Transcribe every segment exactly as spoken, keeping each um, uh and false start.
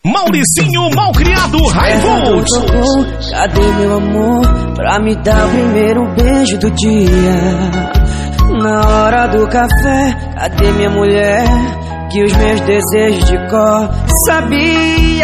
Mauricinho Malcriado Raivolt. Cadê meu amor pra me dar o primeiro beijo do dia? Na hora do café, cadê minha mulher que os meus desejos de cor sabia?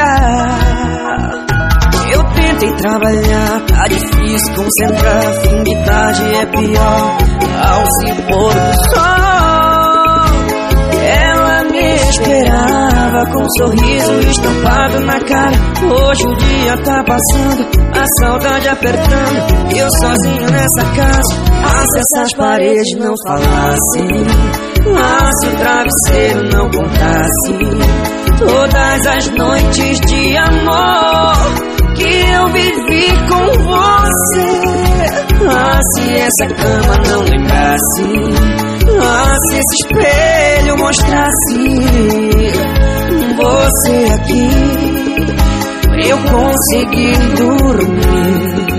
Eu tentei trabalhar, tá difícil concentrar, fim de tarde é pior, ao se pôr do sol. Ela me esperava com um sorriso estampado na cara. Hoje o dia tá passando, a saudade apertando, eu sozinho nessa casa. Ah, se essas paredes não falassem, ah, se o travesseiro não contasse todas as noites de amor que eu vivi com você. Ah, se essa cama não lembrasse, ah, se esse espelho mostrasse você aqui, pra eu conseguir dormir.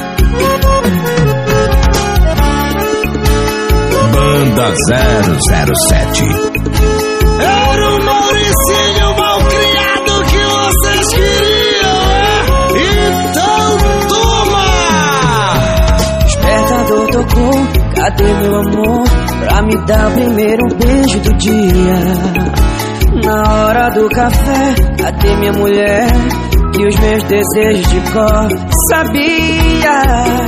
Banda zero zero sete. Era o Mauricinho Malcriado que vocês queriam, é? Então toma! Despertador tocou, cadê meu amor pra me dar o primeiro beijo do dia? Na hora do café, cadê minha mulher que os meus desejos de cor sabia?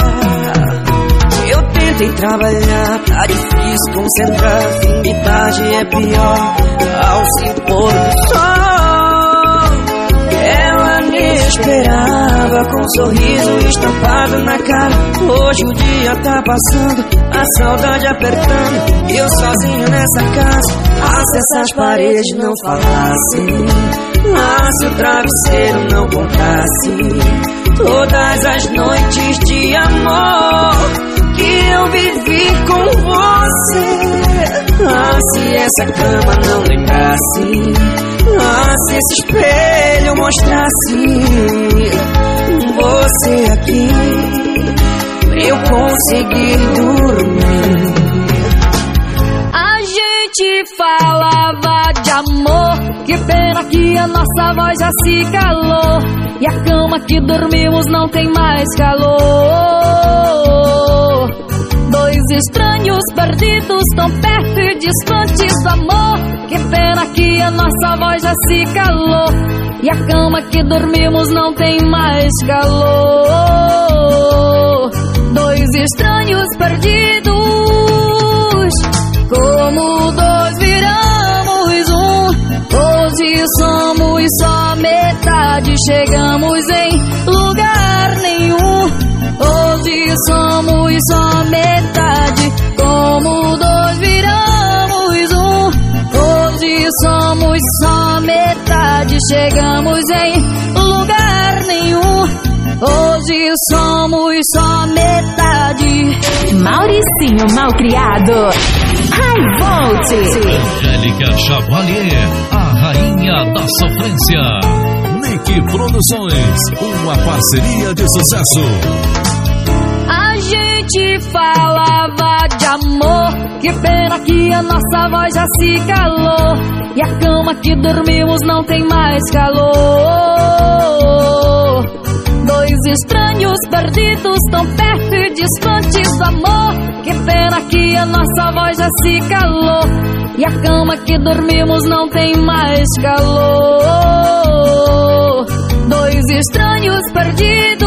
Eu tentei trabalhar, tá difícil concentrar, fim de tarde é pior, ao se pôr do sol. Ela me esperava com um sorriso estampado na cara. Hoje o dia tá passando, a saudade apertando, eu sozinho nessa casa. Ah, se essas paredes não falassem, ah, se o travesseiro não contasse todas as noites de amor que eu vivi com você. Ah, se essa cama não lembrasse, ah, se esse espelho mostrasse você aqui, pra eu conseguir dormir. A gente falava de amor, que pena que a nossa voz já se calou, e a cama que dormimos não tem mais calor. Dois estranhos perdidos tão perto e distantes do amor, que pena que a nossa voz já se calou, e a cama que dormimos não tem mais calor. Dois estranhos perdidos, como dois viramos um. Hoje somos só metade, chegamos em lugar nenhum. Hoje somos só metade, como dois viramos um. Hoje somos só metade, chegamos em lugar nenhum. Hoje somos só metade. Mauricinho Malcriado Raivolt. Angélica Chavalier, a rainha da sofrência. Nick Produções, uma parceria de sucesso. A gente falava de amor, que pena que a nossa voz já se calou, e a cama que dormimos não tem mais calor. Dois estranhos perdidos tão perto e distantes do amor, que pena que a nossa voz já se calou, e a cama que dormimos não tem mais calor. Dois estranhos perdidos,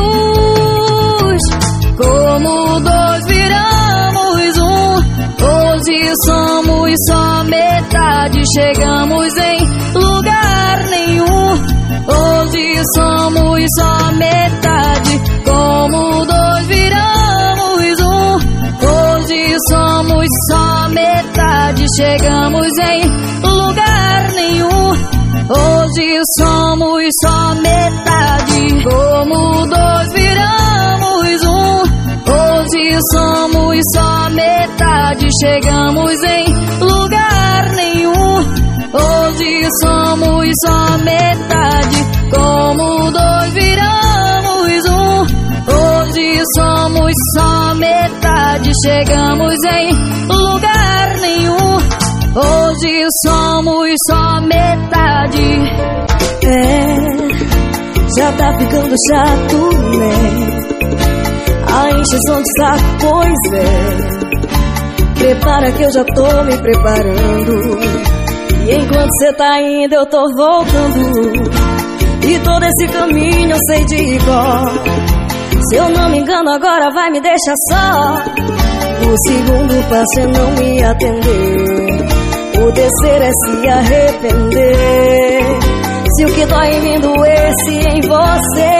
como dois viramos um. Hoje somos só metade, chegamos em lugar nenhum. Hoje somos só metade, como dois viramos um. Hoje somos só metade, chegamos em lugar nenhum. Hoje somos só metade, como dois viramos um. Hoje somos só metade, chegamos em lugar nenhum. Hoje somos só metade, como dois viramos um. Hoje somos só metade, chegamos em lugar nenhum. Hoje somos só metade. É, já tá ficando chato, né? A encheção de saco, pois é. Prepara que eu já tô me preparando. E enquanto cê tá indo eu tô voltando. E todo esse caminho eu sei de cor. Se eu não me engano agora vai me deixar só. O segundo passo é não me atender. O terceiro é se arrepender. Se o que dói em mim doesse em você.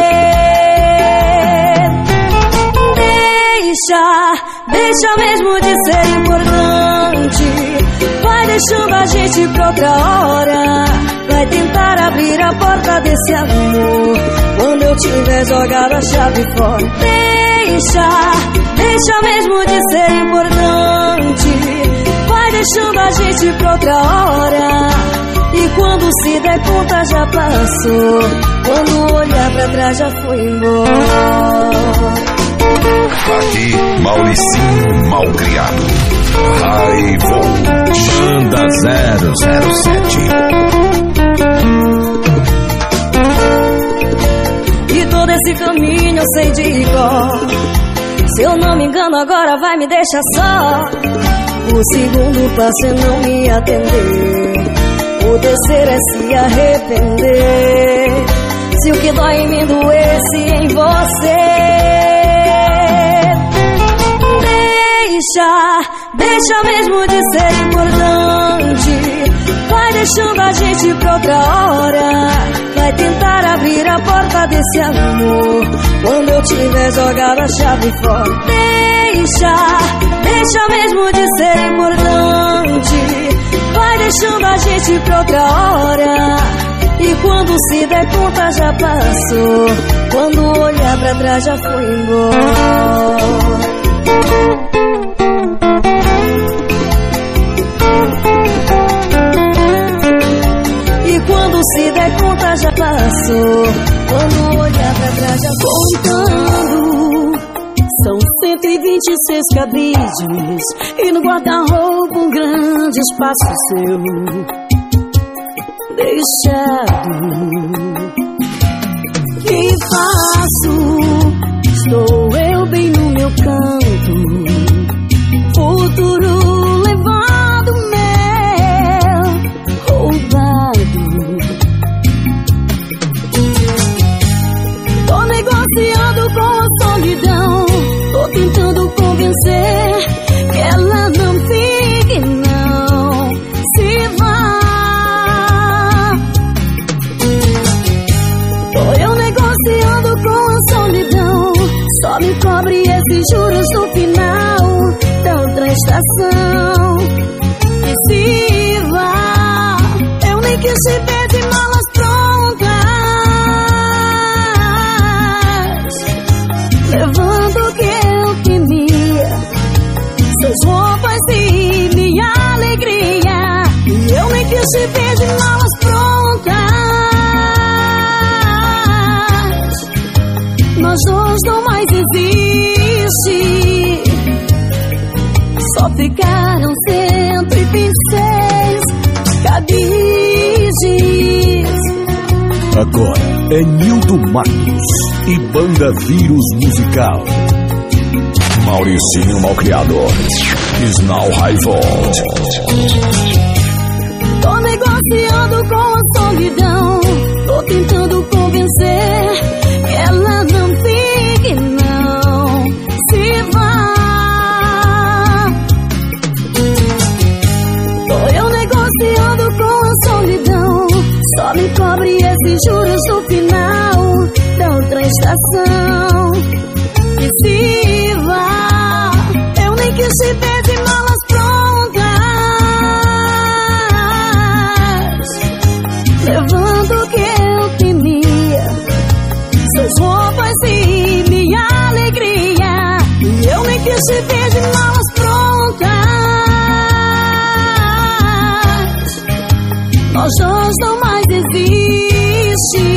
Deixa, deixa mesmo de ser importante. Vai deixando a gente pra outra hora. Vai tentar abrir a porta desse amor quando eu tiver jogado a chave fora. Deixa, deixa mesmo de ser importante. Vai deixando a gente pra outra hora. E quando se der conta já passou. Quando olhar pra trás já foi embora. Aqui, Mauricinho Malcriado. Raivolt. Banda zero zero sete. E todo esse caminho eu sei de cor. Se eu não me engano agora vai me deixar só. O segundo passo é não me atender. O terceiro é se arrepender. Se o que dói em mim doesse em você. Deixa, deixa mesmo de ser importante. Vai deixando a gente pra outra hora. Vai tentar abrir a porta desse amor quando eu tiver jogado a chave fora. Deixa, deixa mesmo de ser importante. Vai deixando a gente pra outra hora. E quando se der conta já passou. Quando olhar pra trás já foi embora. E quando se der conta já passou. Quando olhar pra trás já contando. São cento e vinte e seis cabides. E no guarda-roupa um grande espaço seu deixado. Que faço? Estou eu bem no meu canto. Futuro levado meu, roubado. Tô negociando com a solidão. Tô tentando convencer que ela não fique, não se vá. Tô eu negociando com a solidão. Só me cobre esses juros no final da outra estação. E se vá, eu nem quis te ver de malas prontas, levando o que eu temia, suas roupas e minha alegria. E eu nem quis te ver de malas prontas. Nós dois não mais existe. Só ficaram cento e vinte e seis cabides. Agora é Nildo Matos e Banda Vírus Musical. Mauricinho Malcriado. Snau Raivolt. Tô negociando com a solidão. Tô tentando convencer que ela não fique, não se vá. Tô eu negociando com a solidão. Só me cobre esses juros no final da outra estação. E se vá, eu nem quis te ver de malas prontas, levando o que eu temia, suas roupas e minha alegria. E eu nem quis te ver de malas prontas. Nós dois não mais existe.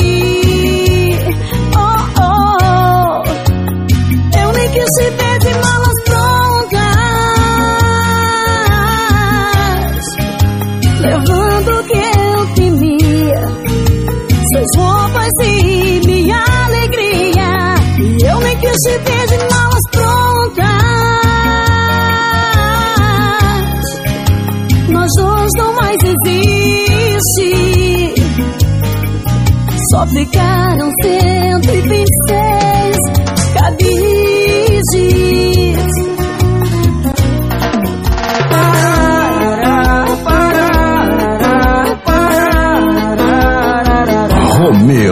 Oh, oh, eu nem quis te ver de malas prontas, levando o que eu temia, suas te ver de malas prontas. Nós dois não mais existe. Só ficaram cento e vinte e seis cabides. Romeu.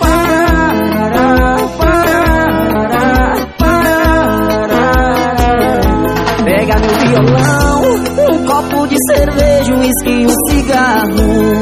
Pega meu violão, um copo de cerveja, um uísque e um cigarro.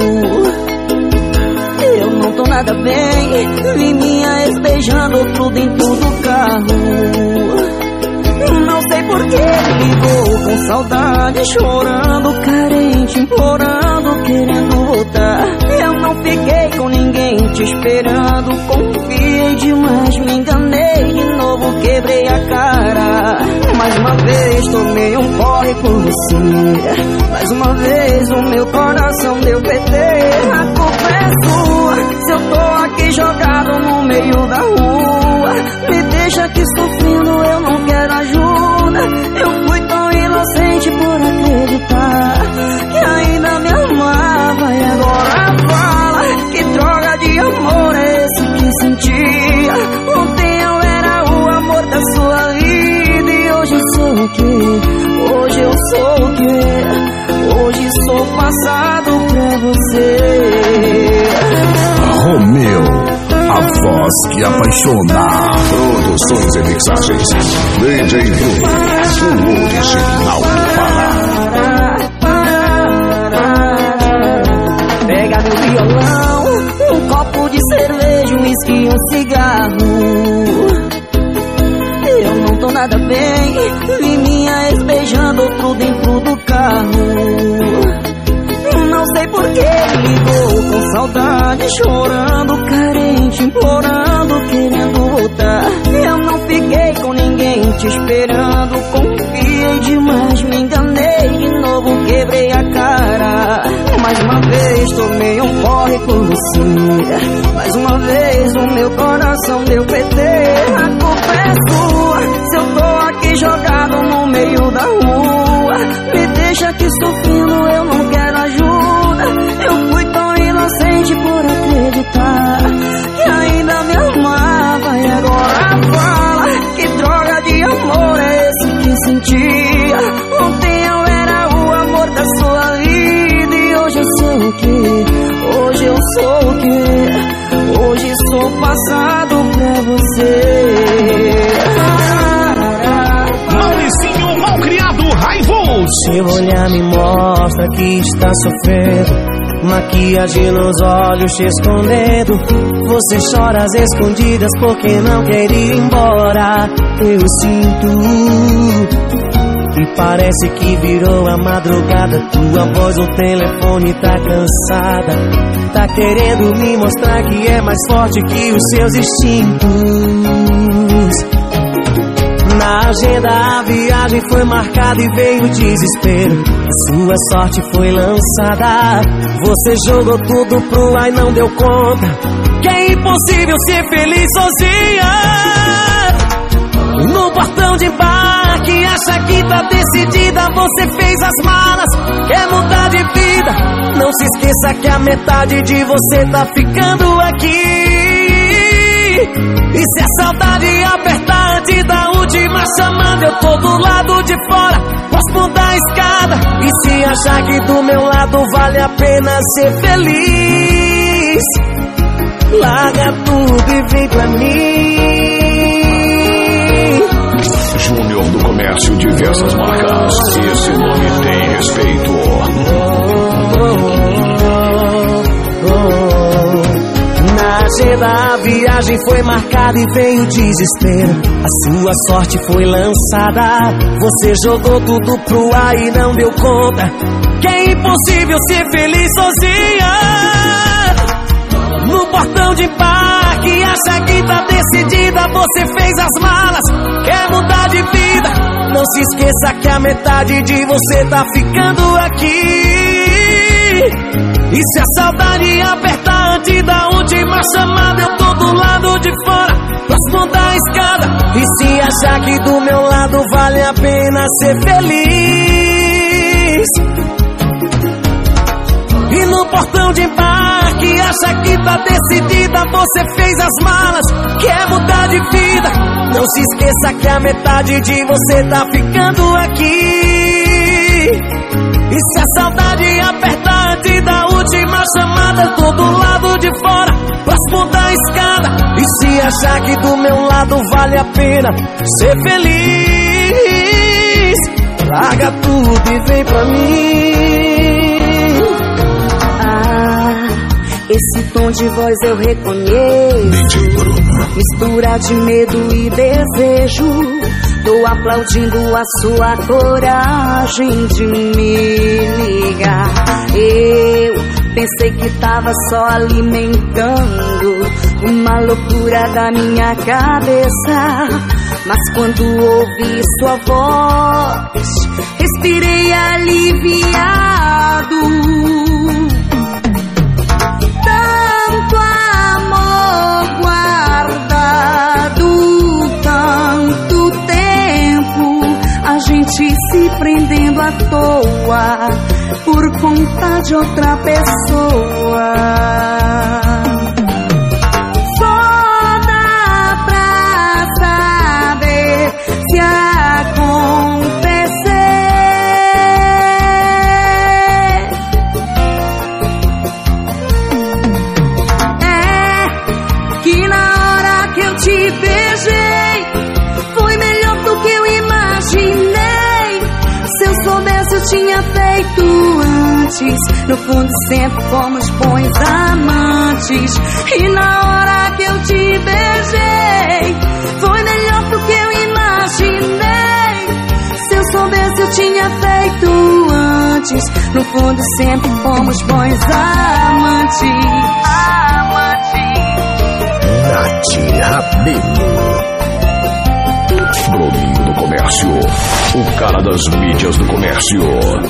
Eu não tô nada bem, vi minha ex beijando outro dentro do carro. Não sei por que ligou com saudade, chorando, carente, implorando, querendo voltar. Eu não fiquei com ninguém te esperando, confiei demais, me enganei de novo, quebrei a cara. Mais uma vez tomei um porre por você, mais uma vez o meu coração deu P T. A culpa é sua, se eu tô aqui jogado no meio da rua. Me deixa aqui sofrendo, eu não quero ajuda. Eu fui tão inocente por acreditar que ainda me amava, e agora fala que droga de amor é esse que sentia. Ontem eu era o amor da sua vida e hoje eu sou o quê? Hoje eu sou o quê? Hoje sou passado pra você. Romeu, a voz que apaixona. Produções e mixagens D J Bruno, o original do Pará. Pega meu violão, um copo de cerveja, um uísque e um cigarro. Eu não tô nada bem, vi minha ex beijando outro dentro do carro. Não sei por que ligou com saudade, chorando, carente, implorando, querendo voltar. Eu não fiquei com ninguém te esperando, confiei demais, me enganei de novo, quebrei a cara. Mais uma vez tomei um porre por você, mais uma vez o meu coração deu P T. A culpa é sua, se eu tô aqui jogado no meio da rua. Me deixa aqui sofrendo, eu não quero ajuda. Eu fui tão inocente por acreditar que ainda me amava, e agora fala que droga de amor é esse que sentia. Ontem eu era o amor da sua vida e hoje eu sou o quê? Hoje eu sou o quê? Hoje sou passado pra você. Mauricinho Malcriado Raivoso. Seu olhar me mostra que está sofrendo, maquiagem nos olhos te escondendo. Você chora às escondidas porque não quer ir embora. Eu sinto, e parece que virou a madrugada. Tua voz no telefone tá cansada, tá querendo me mostrar que é mais forte que os seus instintos. Na agenda a viagem foi marcada e veio o desespero. Sua sorte foi lançada, você jogou tudo pro ar e não deu conta que é impossível ser feliz sozinha. No portão de embarque, acha que tá decidida, você fez as malas, quer mudar de vida. Não se esqueça que a metade de você tá ficando aqui. E se a saudade apertar antes da última chamada, eu tô do lado de fora, posso mudar a escada. E se achar que do meu lado vale a pena ser feliz, larga tudo e vem pra mim. Júnior do Comércio, diversas marcas, esse nome tem respeito. Na agenda a viagem foi marcada e veio o desespero. A sua sorte foi lançada, você jogou tudo pro ar e não deu conta que é impossível ser feliz sozinha. No portão de embarque, acha que tá decidida, você fez as malas, quer mudar de vida. Não se esqueça que a metade de você tá ficando aqui. E se a saudade apertar antes da última chamada, eu tô do lado de fora, próximo da escada. E se achar que do meu lado vale a pena ser feliz, e no portão de embarque acha que tá decidida, você fez as malas, quer mudar de vida. Não se esqueça que a metade de você tá ficando aqui. E se a saudade apertar antes da última chamada, eu tô do lado de fora, próximo da escada. E se achar que do meu lado vale a pena ser feliz, larga tudo e vem pra mim. Ah, esse tom de voz eu reconheço, mistura de medo e desejo. Tô aplaudindo a sua coragem de me ligar. Eu pensei que tava só alimentando uma loucura da minha cabeça, mas quando ouvi sua voz, respirei aliviado. Tanto amor guardado, tanto tempo, a gente se prendendo à toa por conta de outra pessoa. Só dá pra saber se acontecer. É que na hora que eu te beijei, foi melhor do que eu imaginei. Se eu soubesse eu tinha feito antes. No fundo sempre fomos bons amantes. E na hora que eu te beijei, foi melhor do que eu imaginei. Se eu soubesse eu tinha feito antes. No fundo sempre fomos bons amantes. Amantes. Nath Rabelo, Bruninho do Comércio, o cara das mídias do comércio.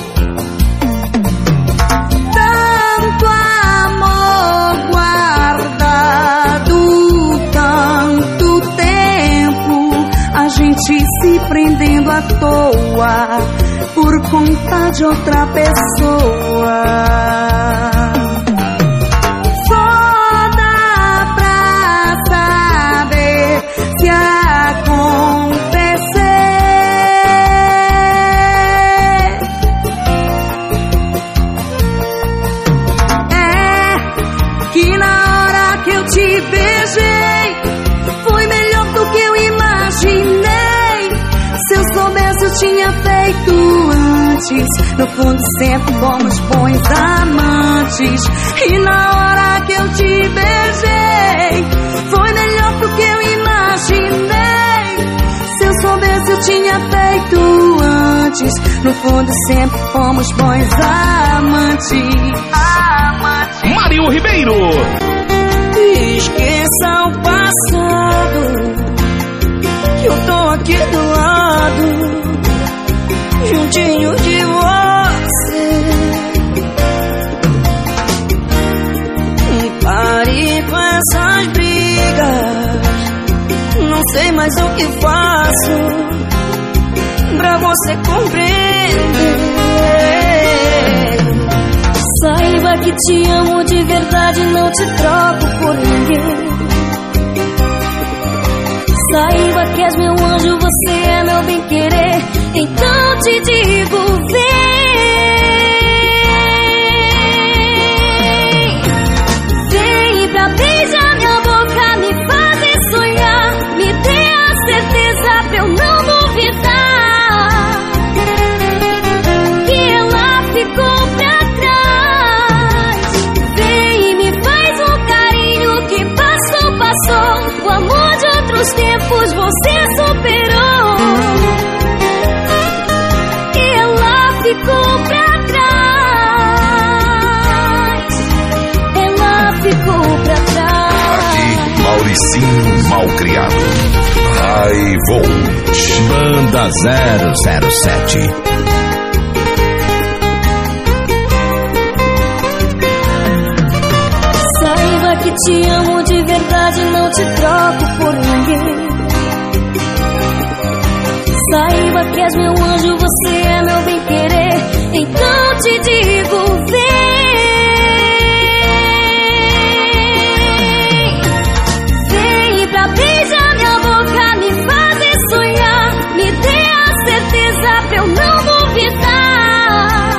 Tanto amor guardado, tanto tempo, a gente se prendendo à toa por conta de outra pessoa. Só dá pra saber se acontecer. É que na hora que eu te beijei, foi melhor do que eu imaginei. Se eu soubesse eu tinha feito antes. No fundo sempre fomos bons amantes. E na hora que eu te beijei, foi melhor do que eu imaginei. Se eu soubesse eu tinha feito antes. No fundo sempre fomos bons amantes. Amantes. Mário Ribeiro. Esqueça o passado, que eu tô aqui do lado, juntinho de você. Pare com essas brigas, não sei mais o que faço pra você compreender. Saiba que te amo de verdade, não te troco por ninguém. Saiba que és meu anjo, você é meu bem-querer. Então te digo, vem. Vem pra beijar minha boca, me fazer sonhar. Me dê a certeza pra eu não duvidar que ela ficou pra trás. Vem e me faz um carinho que passou, passou. O amor de outros tempos você superou. E ela ficou pra trás. Ela ficou pra trás. Aqui, Mauricinho Malcriado. High Volt. Banda zero zero sete. Saiba que te amo de verdade, não te troco por ninguém. Saiba que és meu anjo, você é meu bem-querer. Então te digo, vem. Vem pra beijar minha boca, me fazer sonhar. Me dê a certeza pra eu não duvidar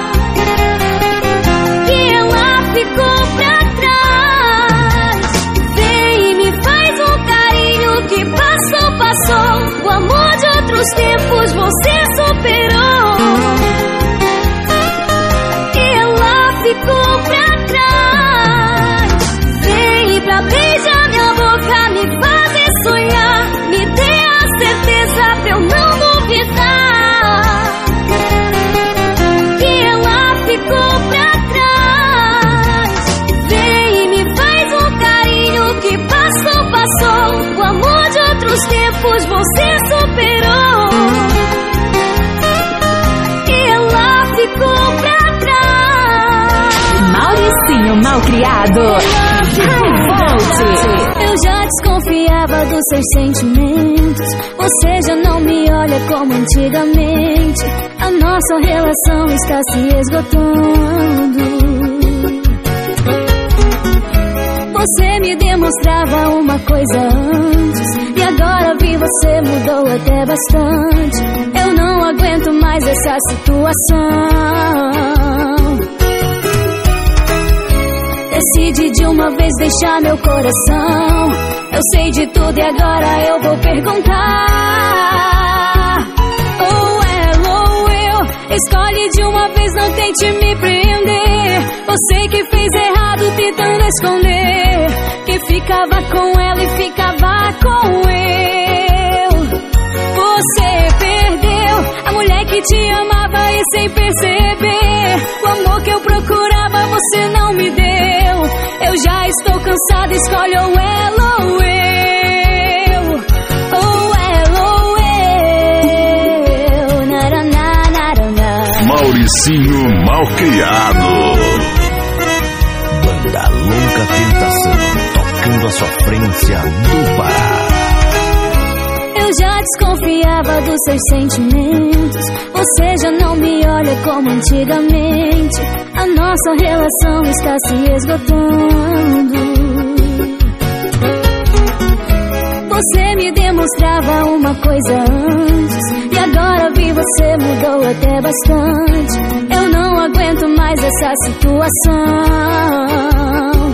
que ela ficou pra trás. Vem e me faz um carinho que passou, passou. O amor de outros tempos você superou. Ela ficou pra trás. Vem pra beijar minha boca, me fazer sonhar. Me dê a certeza pra eu não duvidar que ela ficou pra trás. Vem e me faz um carinho que passou, passou. O amor de outros tempos você superou. Ela ficou pra trás. Mauricinho Malcriado. Eu já desconfiava dos seus sentimentos. Você já não me olha como antigamente. A nossa relação está se esgotando. Você me demonstrava uma coisa antes, e agora vi você mudou até bastante. Eu não aguento mais essa situação. Decide de uma vez deixar meu coração. Eu sei de tudo e agora eu vou perguntar. Ou ela ou eu, escolhe de uma vez, não tente me prender. Você que fez errado tentando esconder que ficava com ela e ficava com eu. Você perdeu a mulher que te amava e sem perceber o amor que eu procurava você não me deu. Eu já estou cansada, escolhe ou ela ou eu. Ou ela ou eu. Naraná, naraná. Mauricinho Malcriado. Banda Louca Tentação, tocando a sofrência do Pará. Eu já desconfiava dos seus sentimentos. Você já não me olha como antigamente. A nossa relação está se esgotando. Você me demonstrava uma coisa antes, e agora vi você mudou até bastante. Eu não aguento mais essa situação.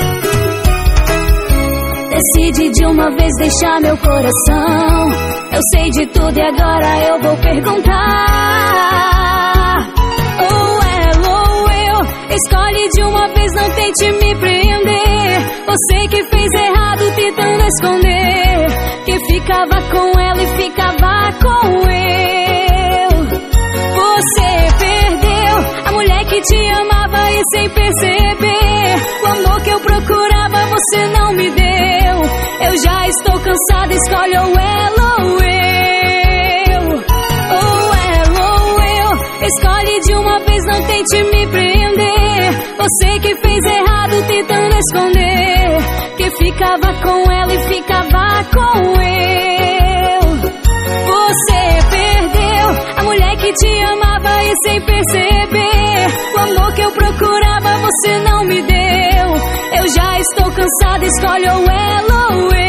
Decide de uma vez deixar meu coração. Eu sei de tudo e agora eu vou perguntar. Ou ela ou eu, escolhe de uma vez, não tente me prender. Você que fez errado tentando esconder que ficava com ela e ficava com eu. Você perdeu a mulher que te amava e sem perceber o amor que eu procurava você não me deu. Eu já estou cansada, escolhe ou ela ou eu. Ou ela ou eu, escolhe de uma vez, não tente me prender. Você que fez errado tentando esconder que ficava com ela e ficava com eu. Você perdeu a mulher que te amava e sem perceber o amor que eu procurava você não me deu. Eu já estou cansada, escolhe ou ela ou eu.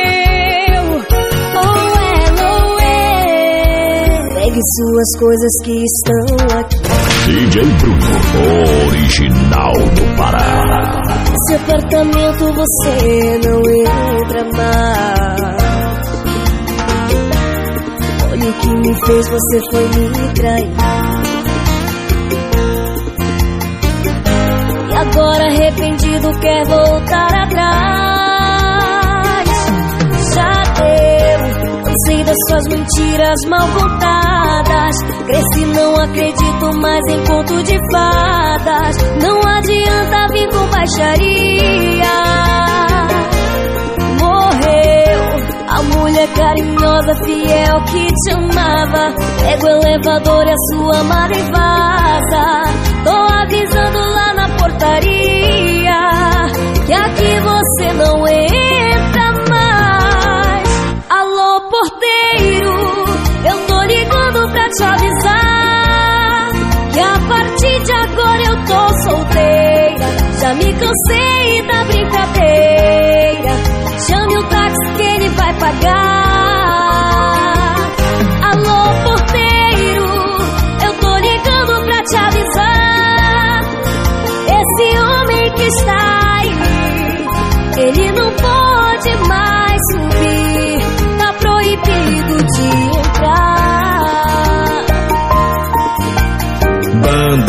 Ou ela ou eu. Pegue suas coisas que estão aqui. D J Bruno, original do Pará. Nesse apartamento você não entra mais. Olha o que me fez, você foi me trair. E agora arrependido quer voltar atrás. Já deu, cansei das suas mentiras mal contadas. Cresci, não acredito mais em conto de fadas. Não adianta vir com baixaria. Morreu a mulher carinhosa, fiel que te amava. Pega o elevador e a sua amada e vaza. Tô avisando lá na portaria que aqui você não entra mais. Alô, porteiro, eu tô ligando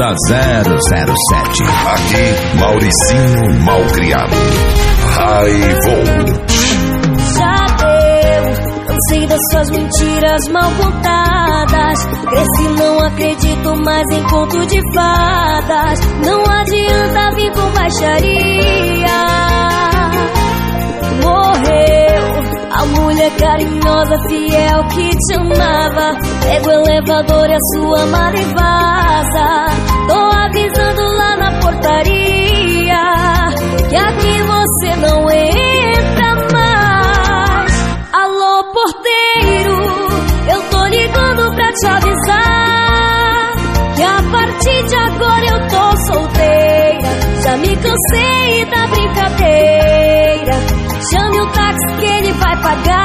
da zero zero sete. Aqui, Mauricinho Malcriado. Raivolt. Já deu, cansei das suas mentiras mal contadas. Cresci, não acredito mais em conto de fadas. Não adianta vir com baixaria. Morreu a mulher carinhosa, fiel que te amava. Pega o elevador e a sua mala e vaza. Tô avisando lá na portaria que aqui você não entra mais. Alô, porteiro, eu tô ligando pra te avisar que a partir de agora eu tô solteira. Já me cansei da brincadeira. Chame o táxi que ele vai pagar.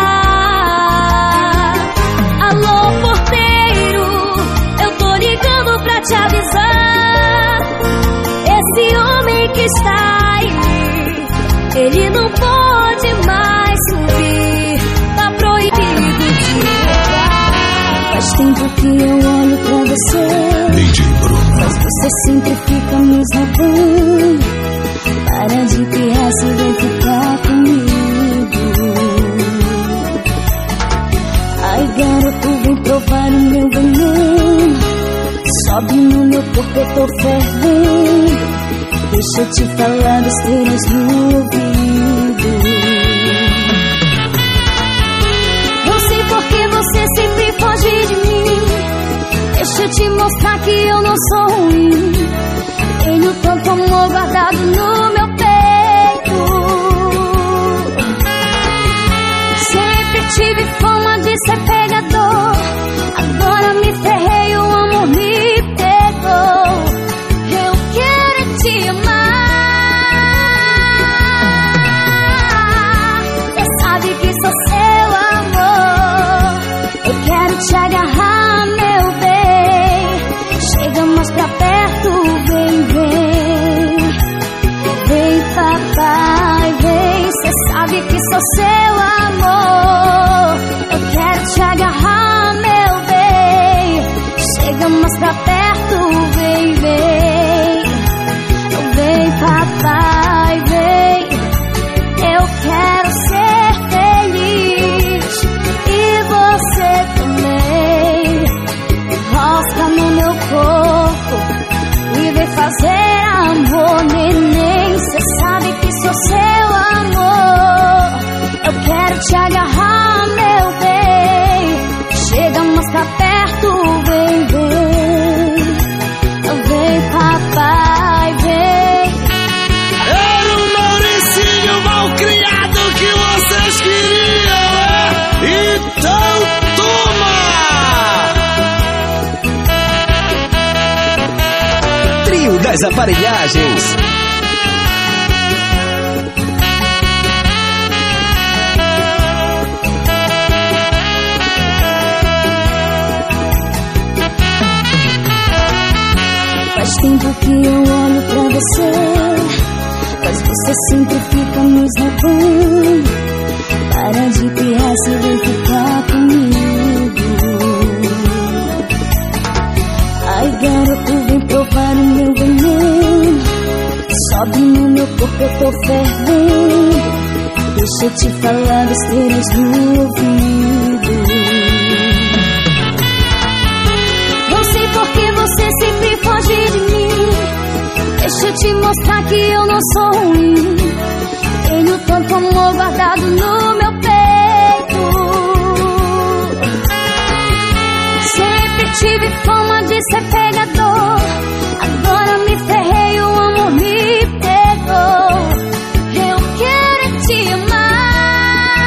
Alô, porteiro, eu tô ligando pra te avisar. Esse homem que está aí, ele não pode mais subir. Tá proibido de entrar. Faz tempo que eu olho pra você, D J Bruno. mas você sempre fica me esnobando. Para de pirraça e vem ficar comigo. Ai, garoto, vem provar o meu veneno. Sobe no meu corpo, eu tô fervendo. Deixa eu te falar besteiras no ouvido. Não sei por que você sempre foge de mim. Deixa eu te mostrar que eu não sou ruim. Tenho tanto amor guardado no meu peito. Sempre tive fama de ser pegador. Agora me ferrei, o amor me pegou. Eu quero te amar. Cê sabe que sou seu amor. Eu quero te agarrar, meu bem. Chega mais pra perto, vem, vem. Vem, papai, vem. Cê sabe que sou seu amor. Eu quero te agarrar, meu bem. Chega mais pra perto, vem, vem. Vem, papai, vem. Eu quero ser feliz e você também. Enrosca no meu corpo e vem fazer amor, neném. Cê sabe que sou seu amor. Eu quero te agarrar, meu bem. Chega mais pra perto, vem, vem. Vem, papai, vem. Era o Mauricinho Malcriado que vocês queriam, né? Então toma! Trio das Aparelhagens. Faz tempo que eu olho pra você, mas você sempre fica me esnobando. Para de pirraça e vem ficar comigo. Ai, garoto, vem provar o meu veneno. Sobe no meu corpo, eu tô fervendo. Deixa eu te falar besteiras no ouvido. Não sei por que você sempre foge de mim. Deixa eu te mostrar que eu não sou ruim. Tenho tanto amor guardado no meu peito. Sempre tive fama de ser pegador. Agora me ferrei, o amor me pegou. Eu quero te amar.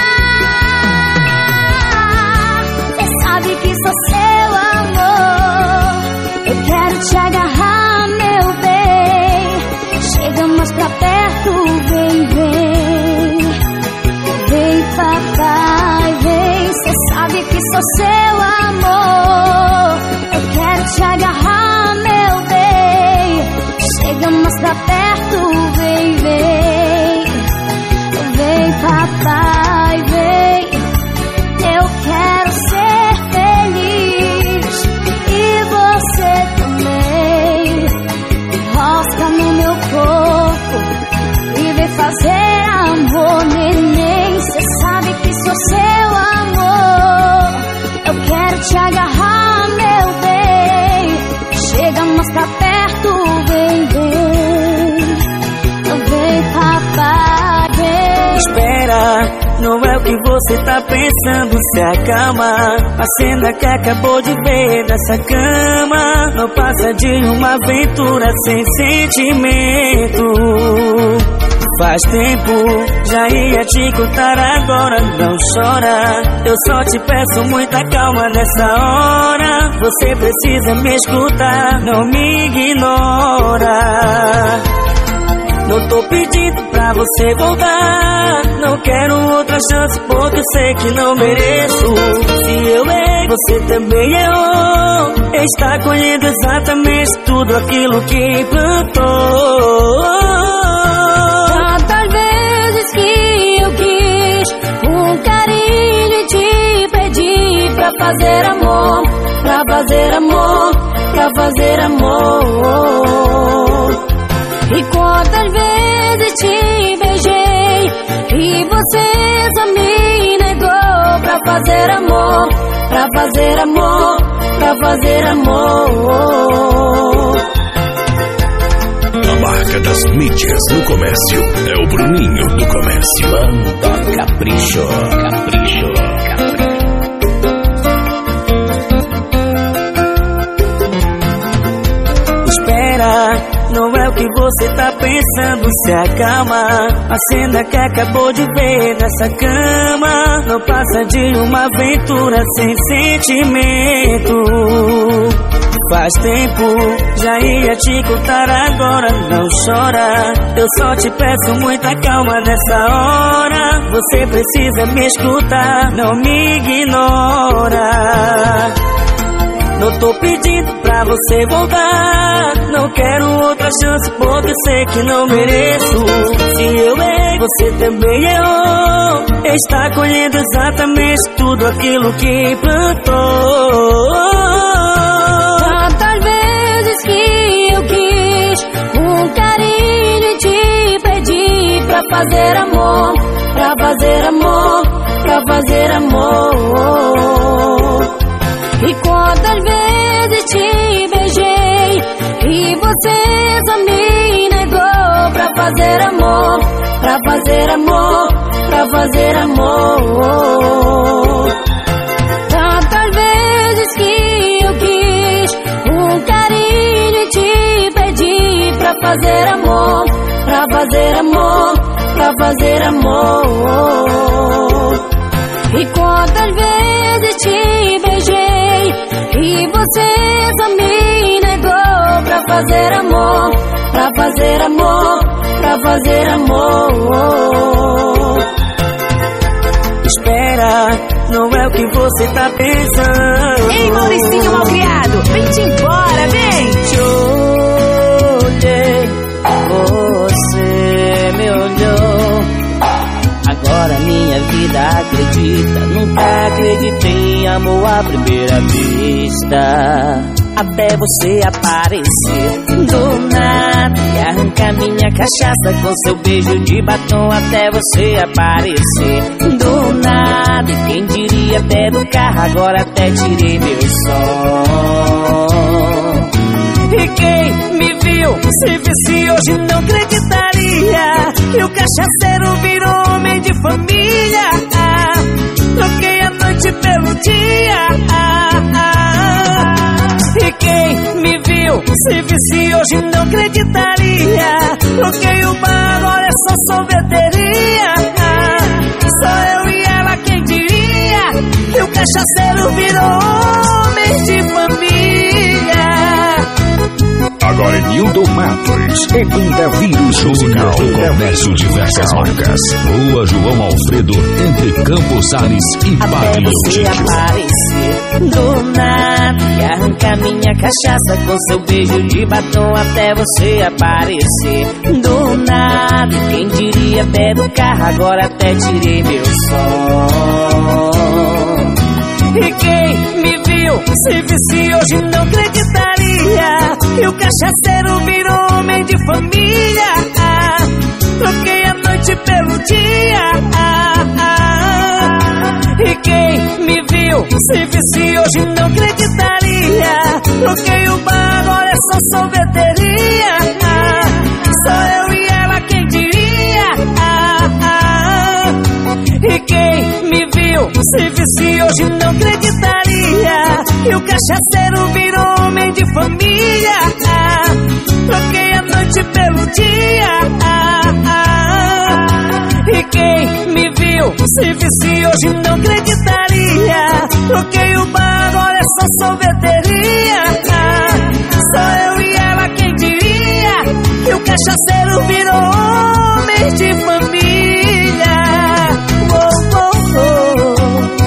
Cê sabe que sou seu amor. Eu quero te agarrar, meu bem. Chega mais pra perto, vem, vem. não é o que você tá pensando, se acalma. A cena que acabou de ver nessa cama não passa de uma aventura sem sentimento. Faz tempo, já ia te contar agora, não chora. Eu só te peço muita calma nessa hora. Você precisa me escutar, não me ignora. Não tô pedindo pra você voltar, não quero outra chance porque sei que não mereço. Se eu errei, você também errou. Está colhendo exatamente tudo aquilo que plantou. Tantas vezes que eu quis um carinho e te pedi pra fazer amor, pra fazer amor, pra fazer amor. E quantas vezes te beijei e você só me negou pra fazer amor, pra fazer amor, pra fazer amor. A marca das mídias no comércio é o Bruninho do comércio. Banda Capricho, Capricho, Capricho. Espera, não é o que você tá pensando, se acalma. A cena que acabou de ver nessa cama não passa de uma aventura sem sentimento. Faz tempo, já ia te contar agora, não chora. Eu só te peço muita calma nessa hora. Você precisa me escutar, não me ignora. Não tô pedindo pra você voltar, não quero outra chance porque sei que não mereço. Se eu errei, você também errou. Está colhendo exatamente tudo aquilo que plantou. Tantas vezes que eu quis um carinho e te pedi pra fazer amor, pra fazer amor, pra fazer amor. E quantas vezes te beijei e você só me negou pra fazer amor, pra fazer amor, pra fazer amor. Tantas vezes que eu quis um carinho e te pedi pra fazer amor, pra fazer amor, pra fazer amor. E quantas vezes te beijei e você só me negou pra fazer amor, pra fazer amor, pra fazer amor. Espera, não é o que você tá pensando. Ei, Mauricinho malcriado, vem-te embora, vem! Te olhei, você me olhou. Agora minha vida acredita, nunca acreditei em amor à primeira vista. Até você aparecer do nada e arrancar minha cachaça com seu beijo de batom. Até você aparecer do nada, e quem diria até do carro, agora até tirei meu som. E quem me viu, se visse hoje não acreditaria que o cachaceiro virou homem de família. Ah, troquei a noite pelo dia. Ah, ah. E quem me viu, se visse hoje não acreditaria. Troquei o bar, agora é só sorveteria. Ah, só eu e ela, quem diria que o cachaceiro virou homem de família. Agora é Nildo Matos e Banda Vírus Musical. Comércio diversas marcas. Rua João Alfredo, entre Campos Sales e Até Barrio você aparecer do nada e arrancar minha cachaça com seu beijo de batom. Até você aparecer do nada, e quem diria até do carro, agora até tirei meu som. E quem me viu, se visse hoje não acreditaria que o cachaceiro virou homem de família. Ah, troquei a noite pelo dia. Ah, ah. E quem me viu, se visse hoje não acreditaria. Troquei o bar, agora é só sorveteria. Ah, só eu e ela, quem diria. Ah, ah. E quem quem me viu se visse hoje não acreditaria que o cachaceiro virou homem de família. Troquei a noite pelo dia. E quem me viu se visse hoje não acreditaria. Troquei o bar, agora é só sorveteria. Só eu e ela, quem diria que o cachaceiro virou homem de família. Oh, oh, oh.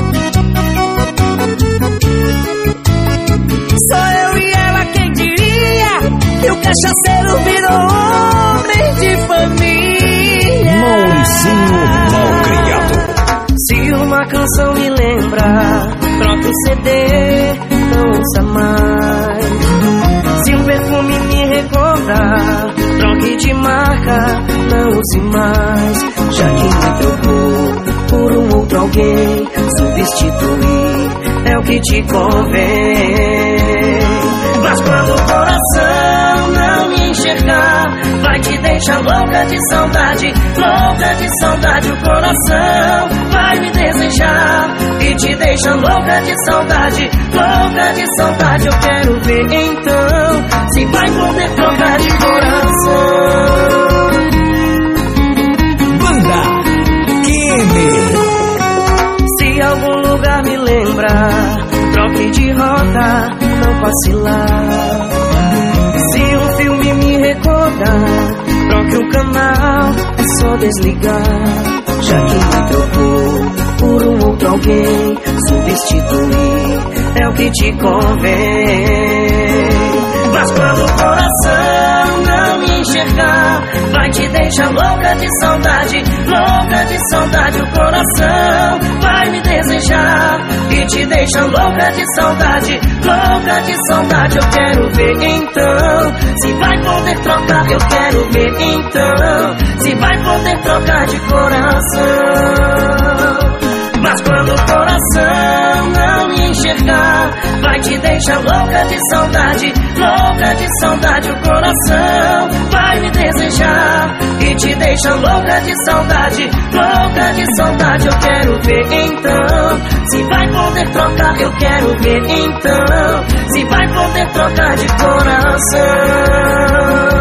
Só eu e ela, quem diria que o cachaceiro virou homem de família. Mauricinho Malcriado. Se uma canção me lembra, troca o C D, não ouça mais. Se um perfume me recordar, troque de marca, não use mais. Já que me trocou por um outro alguém, substituir é o que te convém. Mas quando o coração não me enxergar, vai te deixar louca de saudade, louca de saudade. O coração vai me desejar e te deixa louca de saudade, louca de saudade. Eu quero ver então se vai poder trocar de coração. Banda Kenner. Se algum lugar me lembrar, troque de rota, não vacilar. Se um filme me recordar, troque o canal, é só desligar. Já que me trocou por um outro alguém, substituir é o que te convém. Mas quando o coração não me enxergar, vai te deixar louca de saudade, louca de saudade. O coração vai me desejar e te deixa louca de saudade, louca de saudade. Eu quero ver então se vai poder trocar. Eu quero ver então se vai poder trocar de coração. Mas quando o coração não me enxergar, vai te deixar louca de saudade, louca de saudade. O coração vai me desejar e te deixa louca de saudade, louca de saudade. Eu quero ver então se vai poder trocar. Eu quero ver então se vai poder trocar de coração.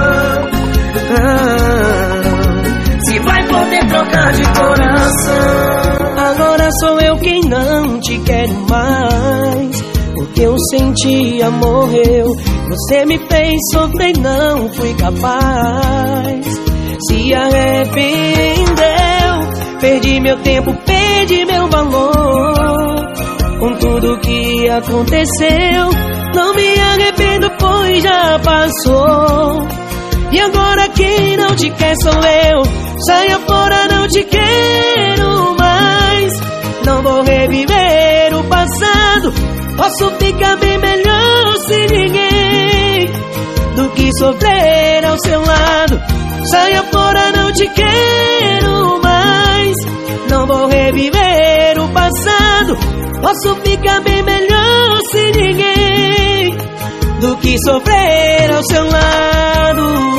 Se vai poder trocar de coração. Agora sou eu quem não te quero mais. O que eu sentia morreu. Você me fez sofrer, não fui capaz. Se arrependeu, perdi meu tempo, perdi meu valor. Com tudo que aconteceu, não me arrependo, pois já passou. E agora quem não te quer sou eu. Saia fora, não te quero mais. Não vou reviver o passado. Posso ficar bem melhor sem ninguém do que sofrer ao seu lado. Saia fora, não te quero mais. Não vou reviver o passado. Posso ficar bem melhor sem ninguém do que sofrer ao seu lado.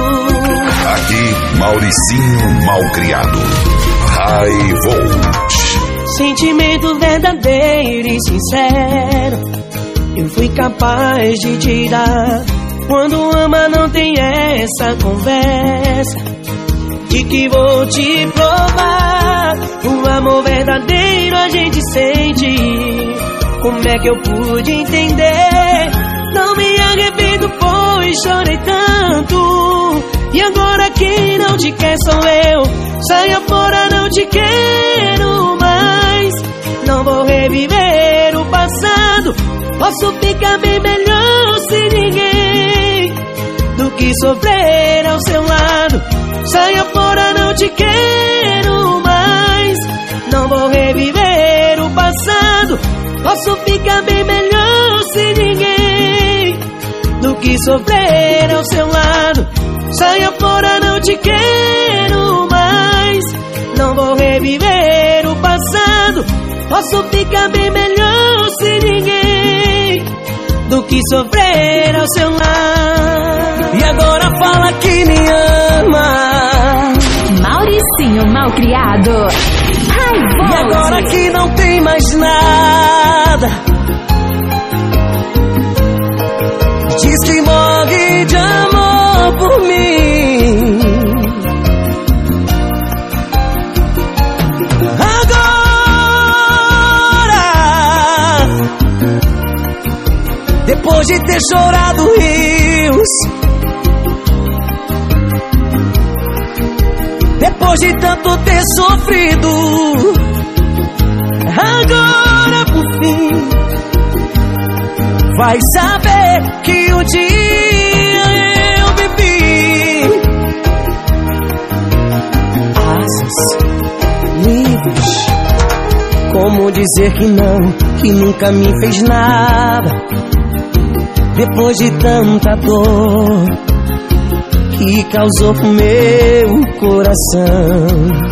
Aqui, Mauricinho Malcriado. High Volt. Sentimento verdadeiro e sincero, eu fui capaz de te dar. Quando ama não tem essa conversa de que vou te provar. O amor verdadeiro a gente sente. Como é que eu pude entender? Não me arrependo, pois chorei tanto. E agora quem não te quer sou eu. Saia fora, não te quero mais. Não vou reviver o passado. Posso ficar bem melhor sem ninguém do que sofrer ao seu lado. Saia fora, não te quero mais. Não vou reviver o passado. Posso ficar bem melhor sem ninguém do que sofrer ao seu lado. Saia fora, não te quero mais. Não vou reviver o passado. Posso ficar bem melhor sem ninguém do que sofrer ao seu lado. E agora fala que me ama. Mauricinho Malcriado. E agora que não tem mais nada, diz que morre de amor por mim. Agora, depois de ter chorado rios, depois de tanto ter sofrido, agora por fim vai saber que um dia eu vivi. Asas livres, como dizer que não, que nunca me fez nada, depois de tanta dor que causou pro meu coração.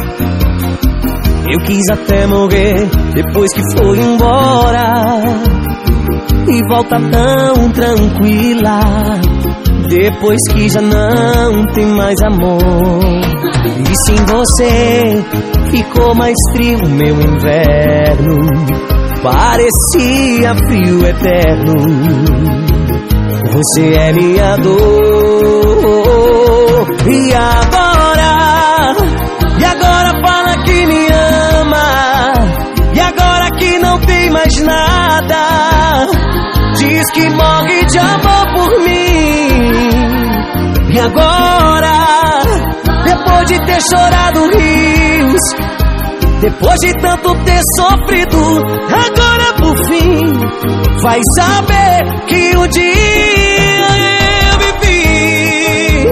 Eu quis até morrer depois que foi embora, e volta tão tranquila depois que já não tem mais amor. E sem você ficou mais frio meu inverno, parecia frio eterno. Você é minha dor. E agora, e agora fala que me ama, e agora que não tem mais nada, diz que morre de amor por mim. E agora, depois de ter chorado rios, depois de tanto ter sofrido, agora por fim vai saber que um dia eu vivi.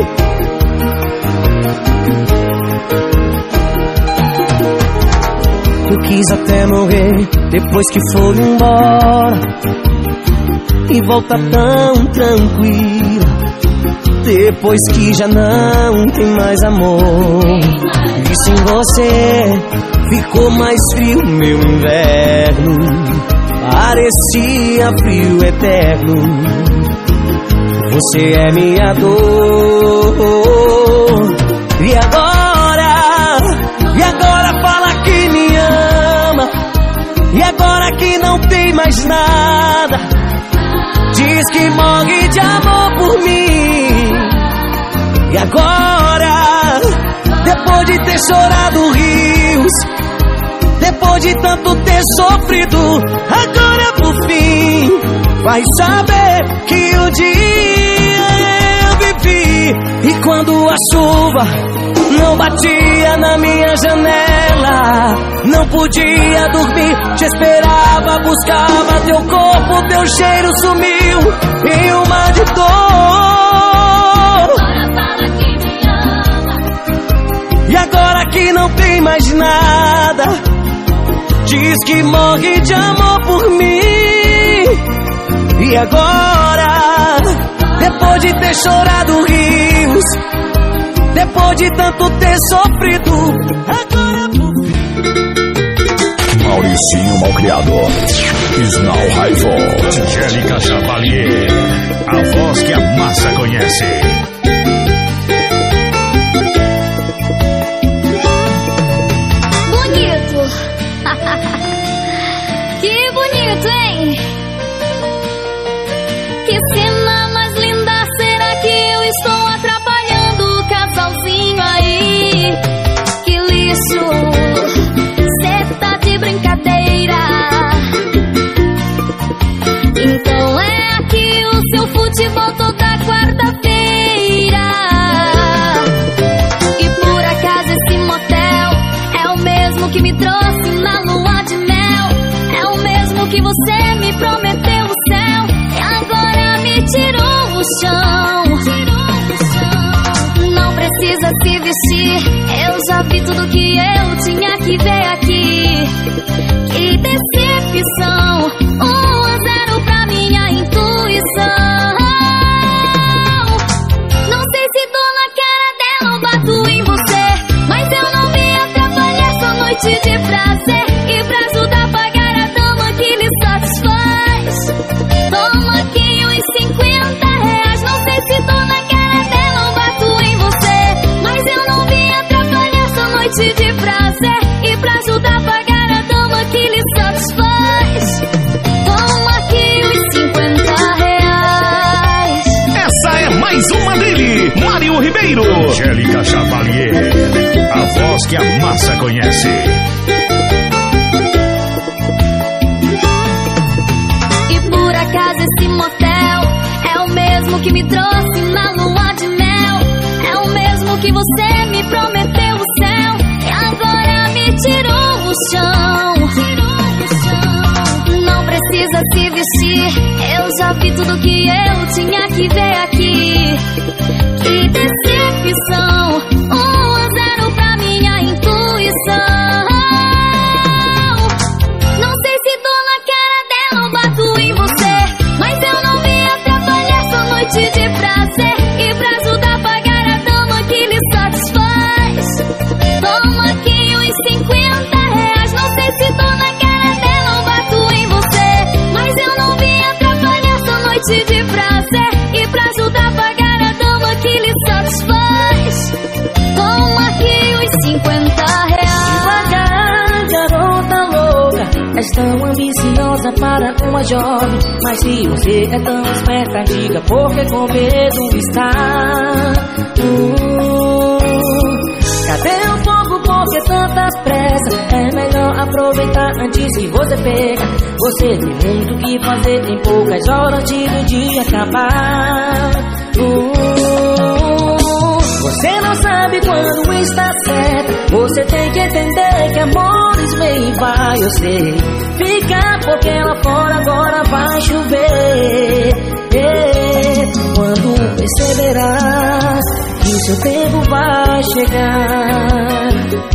Eu quis até morrer depois que foi embora, e volta tão tranquila depois que já não tem mais amor. E sem você ficou mais frio meu inverno, parecia frio eterno. Você é minha dor. E agora, e agora fala que me ama, e agora que não tem mais nada, diz que morre de amor por mim. E agora, depois de ter chorado rios, depois de tanto ter sofrido, agora por fim vai saber que um dia eu vivi. E quando a chuva não batia na minha janela, não podia dormir, te esperava, buscava teu corpo, teu cheiro sumiu em um mar de dor. E agora que não tem mais nada, diz que morre de amor por mim. E agora, depois de ter chorado rios, depois de tanto ter sofrido, agora por fim. Mauricinho Malcriado, Isnal Raivold, Angélica Chavalier, a voz que a massa conhece. Que bonito, hein? Que cena mais linda, será que eu estou atrapalhando o casalzinho aí? Que lixo, cê tá de brincadeira. Então é aqui o seu futebol toda quarta-feira. E por acaso esse motel é o mesmo que me trouxe na lua de mel, é o mesmo que você me prometeu o céu, e agora me tirou o chão. Não precisa se vestir, eu já vi tudo que eu tinha que ver aqui. Que decepção, um a zero pra minha intuição. Não sei se dou na cara dela ou bato em você, mas eu não vim atrapalhar essa noite de prazer. E pra ajudar a pagar a dama que lhe satisfaz, toma aqui uns cinquenta reais. Não sei se dou na cara dela ou bato em você, mas eu não vim atrapalhar essa noite de prazer. E pra ajudar Angélica Chavalier, a voz que a massa conhece. E por acaso esse motel é o mesmo que me trouxe na lua de mel, é o mesmo que você me prometeu o céu e agora me tirou o chão. Não precisa se vestir, eu já vi tudo que eu tinha que ver aqui. Que decepção, um a zero pra minha intuição. Não sei se tô na cara dela ou bato em você, mas eu não vim atrapalhar sua noite de prazer. E pra ajudar a pagar a dama que lhe satisfaz, toma aqui uns cinquenta reais. Não sei se tô na cara dela ou bato em você, mas eu não vim atrapalhar sua noite de prazer. E pra ajudar a pagar a dama que lhe satisfaz, toma aqui os cinquenta reais. Devagar, garota louca, és tão ambiciosa para uma jovem, mas se você é tão esperta, diga porque com medo está. uh, Cadê o fogo, porque tanta pressa? É melhor aproveitar antes que você pega. Você tem muito o que fazer, tem poucas horas antes do dia acabar. uh, Você não sabe quando está certo, você tem que entender que amores vem e vai. Eu sei, fica porque lá fora agora vai chover. E quando perceberá que o seu tempo vai chegar,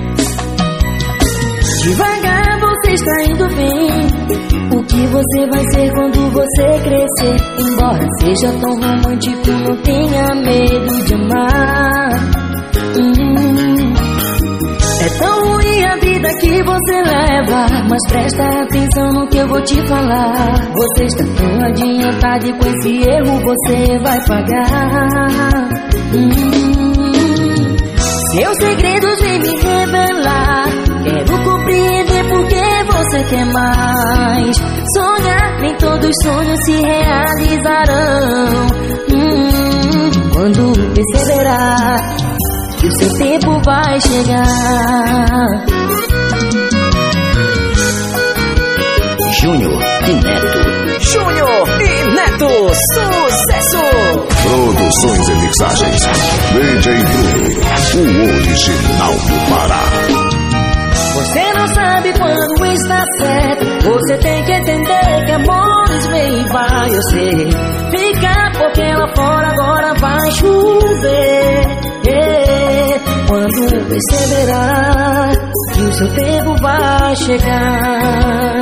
devagar você está indo bem. O que você vai ser quando você crescer? Embora seja tão romântico, não tenha medo de amar. hum. É tão ruim a vida que você leva, mas presta atenção no que eu vou te falar. Você está tão adiantado e com esse erro você vai pagar. hum. Seus segredos vêm me revelar, quero compreender porque você quer mais. Sonhar, nem todos os sonhos se realizarão. hum, Quando perceberá que o seu tempo vai chegar. Júnior e Neto. Júnior e Neto, sucesso! Produções e mixagens D J Bruno, o original do Pará. Você não sabe quando está certo, você tem que entender que amores vem e vai. Eu sei, fica porque lá fora agora vai chover. E quando perceberá que o seu tempo vai chegar,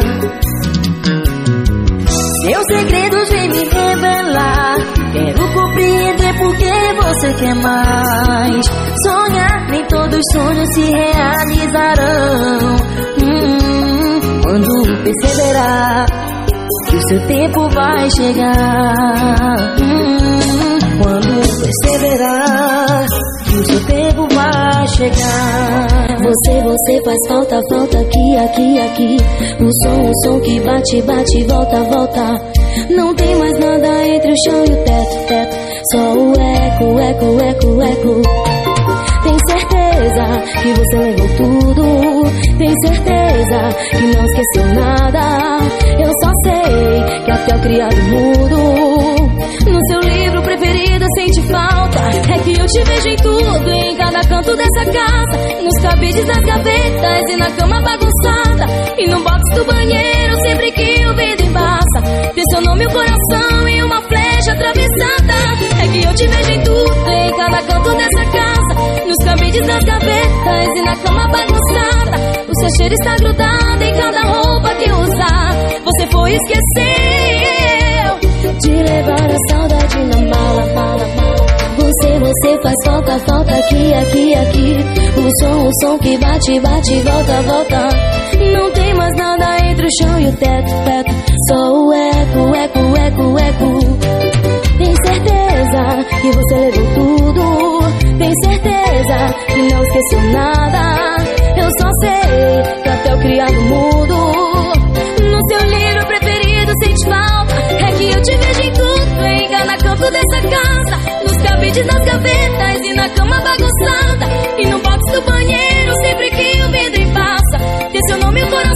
seus segredos vêm me revelar, quero compreender porque você quer mais. Sonhar, nem todos os sonhos se realizarão. hum, Quando perceberá que o seu tempo vai chegar. hum, Quando perceberá que o seu tempo vai chegar. Você, você faz falta, falta aqui, aqui, aqui. O som, o som que bate, bate, volta, volta. Não tem mais nada entre o chão e o teto, teto. Só o eco, eco, eco, eco. Tem certeza que você levou tudo? Tem certeza que não esqueceu nada? Eu só sei que até o criado mudo no seu livro preferido sente falta. É que eu te vejo em tudo, em cada canto dessa casa, nos cabides das gavetas e na cama bagunçada, e no box do banheiro sempre que o vidro embaça. Tem seu nome, o coração e uma flecha atravessada. É que eu te vejo em tudo, em cada canto dessa casa, nos cabides das gavetas e na cama bagunçada. O seu cheiro está grudado em cada roupa que usar. Você foi e esqueceu de levar a saudade na mala, mala, mala. Você, você faz falta, falta aqui, aqui, aqui. O som, o som que bate, bate, volta, volta. Não tem mais nada entre o chão e o teto, teto. Só o eco, eco, eco, eco. Tem certeza que você levou tudo? Tem certeza que não esqueceu nada? Eu só sei que até o criado mudo no seu livro preferido sente falta. É que eu te vejo em tudo, em cada canto dessa casa, nos cabides das gavetas e na cama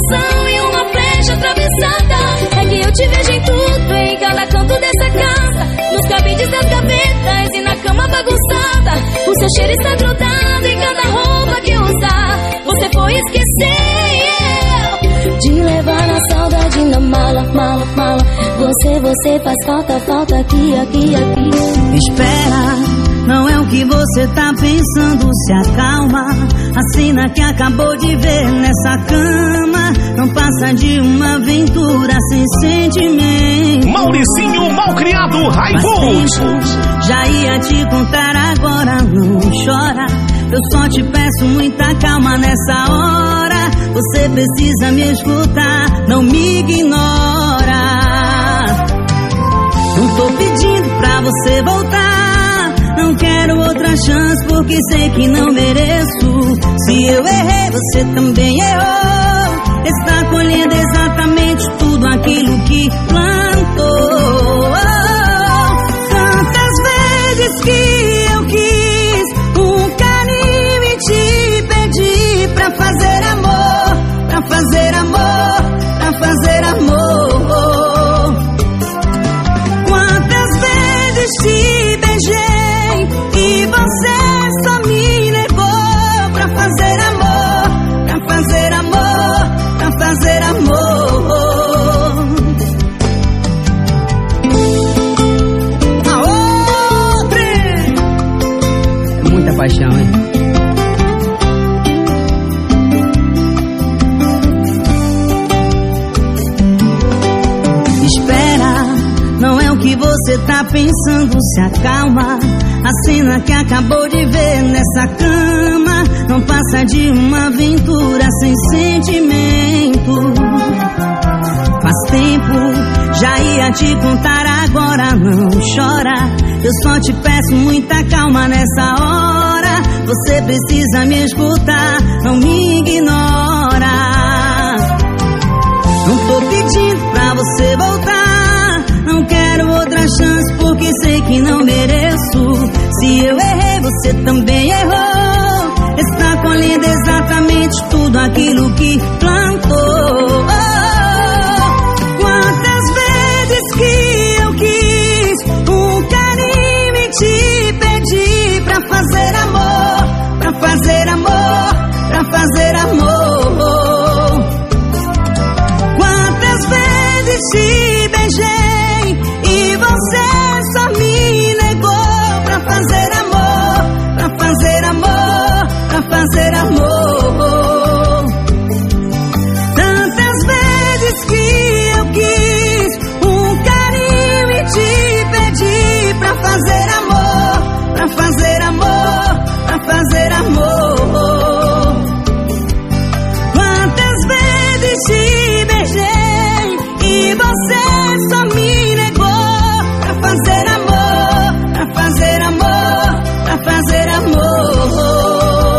coração e uma flecha atravessada. É que eu te vejo em tudo, em cada canto dessa casa, nos cabides das gavetas e na cama bagunçada. O seu cheiro está grudado em cada roupa que usar. Você foi esquecer yeah. De levar na saudade na mala, mala, mala. Você, você faz falta, falta aqui, aqui, aqui. Espera, não é o que você tá pensando, se acalma. A cena que acabou de ver nessa cama não passa de uma aventura sem sentimento. Mauricinho Malcriado Raivoso. Já ia te contar agora, não chora. Eu só te peço muita calma nessa hora. Você precisa me escutar, não me ignora. Não tô pedindo pra você voltar, não quero outra chance porque sei que não mereço. Se eu errei, você também errou. Está colhendo exatamente tudo aquilo que plantou. Tantas vezes que eu quis um carinho e te pedi pra fazer amor, pra fazer amor, pra fazer amor. Quantas vezes te beijei e você só me levou pra fazer amor, pra fazer amor, pra fazer amor. A outra é muita paixão, hein? Espera, não é o que você tá pensando, se acalma. A cena que acabou de ver nessa cama não passa de uma aventura sem sentimento. Faz tempo, já ia te contar agora, não chora. Eu só te peço muita calma nessa hora. Você precisa me escutar, não me ignora. Não tô pedindo pra você voltar, não quero outra chance porque sei que não mereço. Se eu errei, você também errou. Está colhendo exatamente tudo aquilo que plantou. Quantas vezes que eu quis um carinho e te pedi pra fazer amor, pra fazer amor, pra fazer amor. Quantas vezes te beijei e você só me negou pra fazer amor, pra fazer amor, pra fazer amor. Tantas vezes que eu quis um carinho e te pedi pra fazer amor, pra fazer amor, pra fazer amor. Quantas vezes te beijei e você só me negou pra fazer amor, pra fazer amor, pra fazer amor.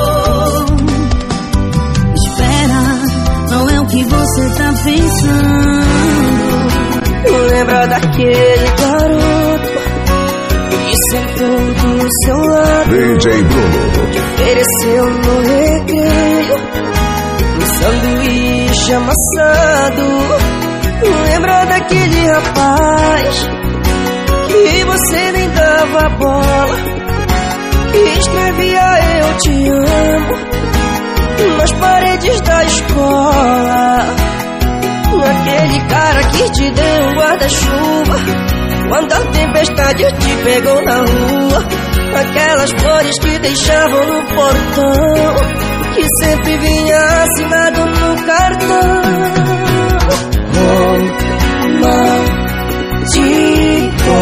Espera, não é o que você tá pensando. Lembra daquele garoto que sentou do seu lado, D J Bruno, que ofereceu no recreio um sanduíche amassado. Lembra daquele rapaz que você nem dava bola, que escrevia eu te amo nas paredes da escola. Aquele cara que te deu um guarda-chuva quando a tempestade te pegou na rua. Aquelas flores que deixavam no portão, que sempre vinha assinado no cartão. Romântico,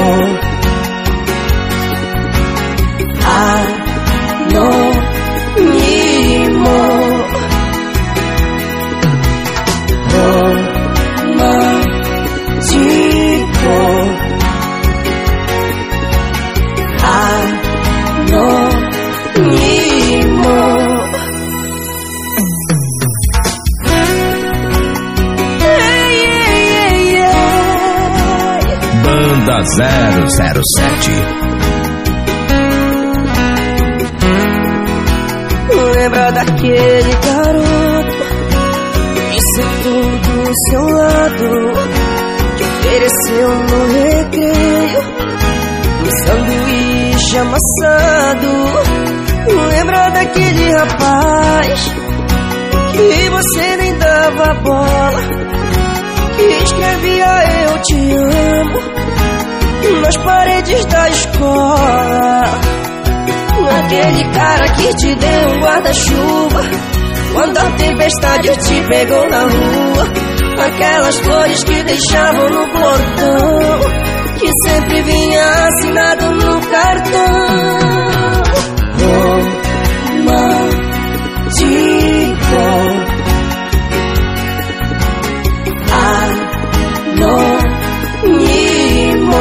anônimo, romântico, anônimo. Banda zero zero sete. Lembra daquele garoto que sentou do seu lado, te ofereceu no recreio um sanduíche amassado. Lembra daquele rapaz que você nem dava bola, que escrevia eu te amo nas paredes da escola? Aquele cara que te deu um guarda-chuva quando a tempestade te pegou na rua. Aquelas flores que deixavam no portão, que sempre vinha assinado no cartão. Romântico, anônimo.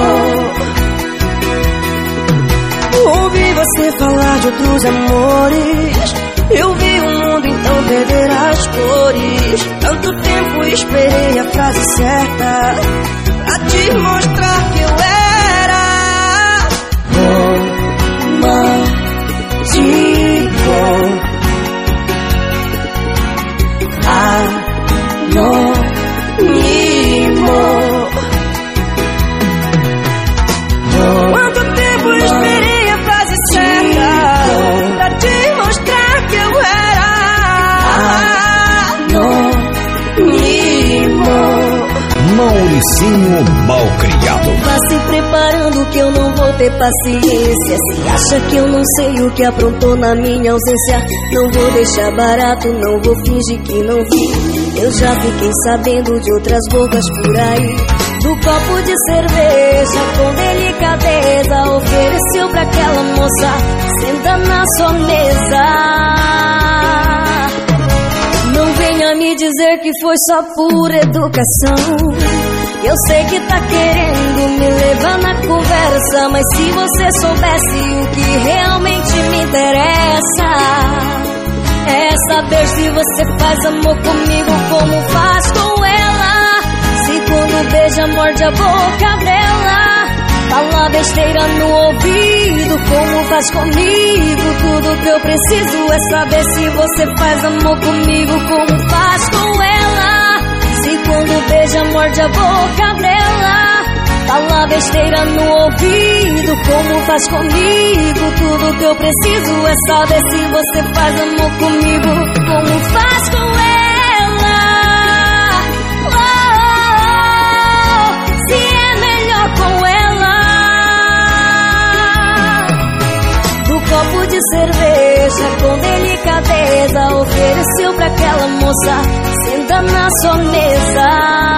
Ouvi você falar de outros amores, eu vi o mundo então perder as cores. Tanto tempo esperei a frase certa pra te mostrar que eu era romântico, anônimo. Quanto tempo esperei a frase certa pra te mostrar que eu era anônimo. Mauricinho Malcriado. Vá se preparando que eu não vou ter paciência. Se acha que eu não sei o que aprontou na minha ausência, não vou deixar barato, não vou fingir que não vi. Eu já fiquei sabendo de outras bocas por aí. Do copo de cerveja com delicadeza ofereceu pra aquela moça, senta na sua mesa. Não venha me dizer que foi só por educação. Eu sei que tá querendo me levar na conversa, mas se você soubesse o que realmente me interessa, é saber se você faz amor comigo como faz com ela. Se quando beija morde a boca dela, fala besteira no ouvido como faz comigo. Tudo que eu preciso é saber se você faz amor comigo como faz com ela. Se quando beija morde a boca dela, fala besteira no ouvido como faz comigo. Tudo que eu preciso é saber se você faz amor comigo como faz com ela. Oh, oh, oh, se é melhor com ela. Do copo de cerveja com delicadeza ofereceu pra aquela moça, senta na sua mesa.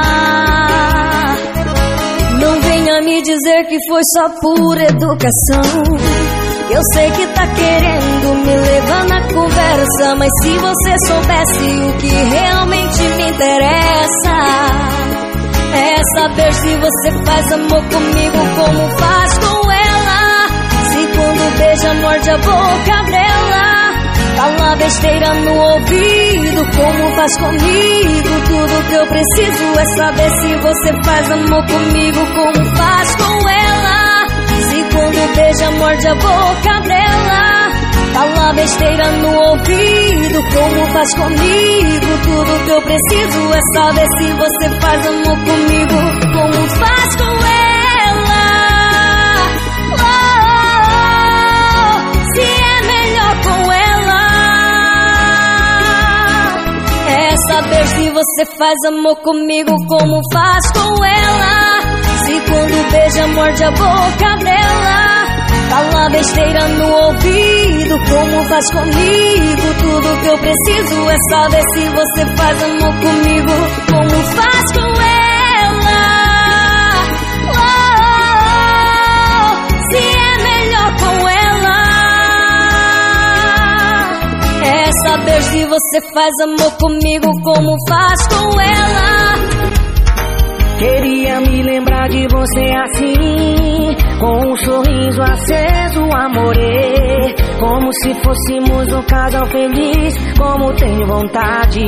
Não venha me dizer que foi só por educação. Eu sei que tá querendo me levar na conversa, mas se você soubesse o que realmente me interessa, é saber se você faz amor comigo como faz com ela. Se quando beija morde a boca dela, fala besteira no ouvido como faz comigo. Tudo que eu preciso é saber se você faz amor comigo como faz com ela. Se quando beija morde a boca dela, fala besteira no ouvido como faz comigo. Tudo que eu preciso é saber se você faz amor comigo como faz com ela. Oh, oh, oh, se é melhor com ela, é saber se você faz amor comigo como faz com ela. Se quando beija morde a boca dela, fala besteira no ouvido como faz comigo. Tudo que eu preciso é saber se você faz amor comigo como faz com ela. Oh, oh, oh, se é melhor com ela, é saber se você faz amor comigo como faz com ela. Queria me lembrar de você assim, com um sorriso aceso, amore, como se fôssemos um casal feliz, como tenho vontade.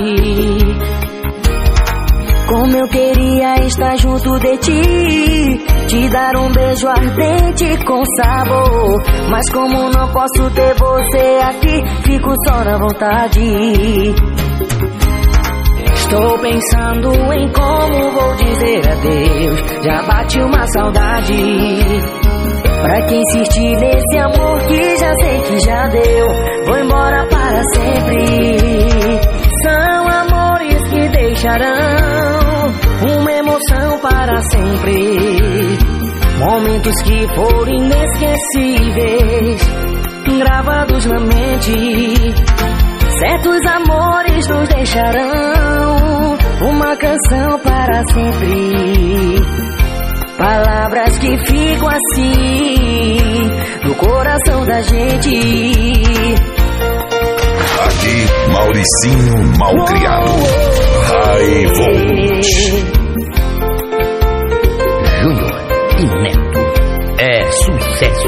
Como eu queria estar junto de ti, te dar um beijo ardente com sabor, mas como não posso ter você aqui, fico só na vontade. Estou pensando em como vou dizer adeus. Já bate uma saudade. Pra quem insistir nesse amor que já sei que já deu, vou embora para sempre. São amores que deixarão uma emoção para sempre. Momentos que foram inesquecíveis, gravados na mente. Certos amores nos deixarão uma canção para sempre. Palavras que ficam assim no coração da gente. Aqui, Mauricinho Malcriado. High Voltage. Júnior e Neto. É sucesso.